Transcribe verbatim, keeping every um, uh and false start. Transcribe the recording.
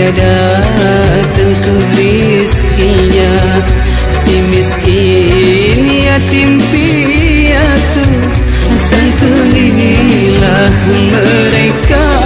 tiada tentu rizkinya. Si miskin yatim piatu, santunilah mereka.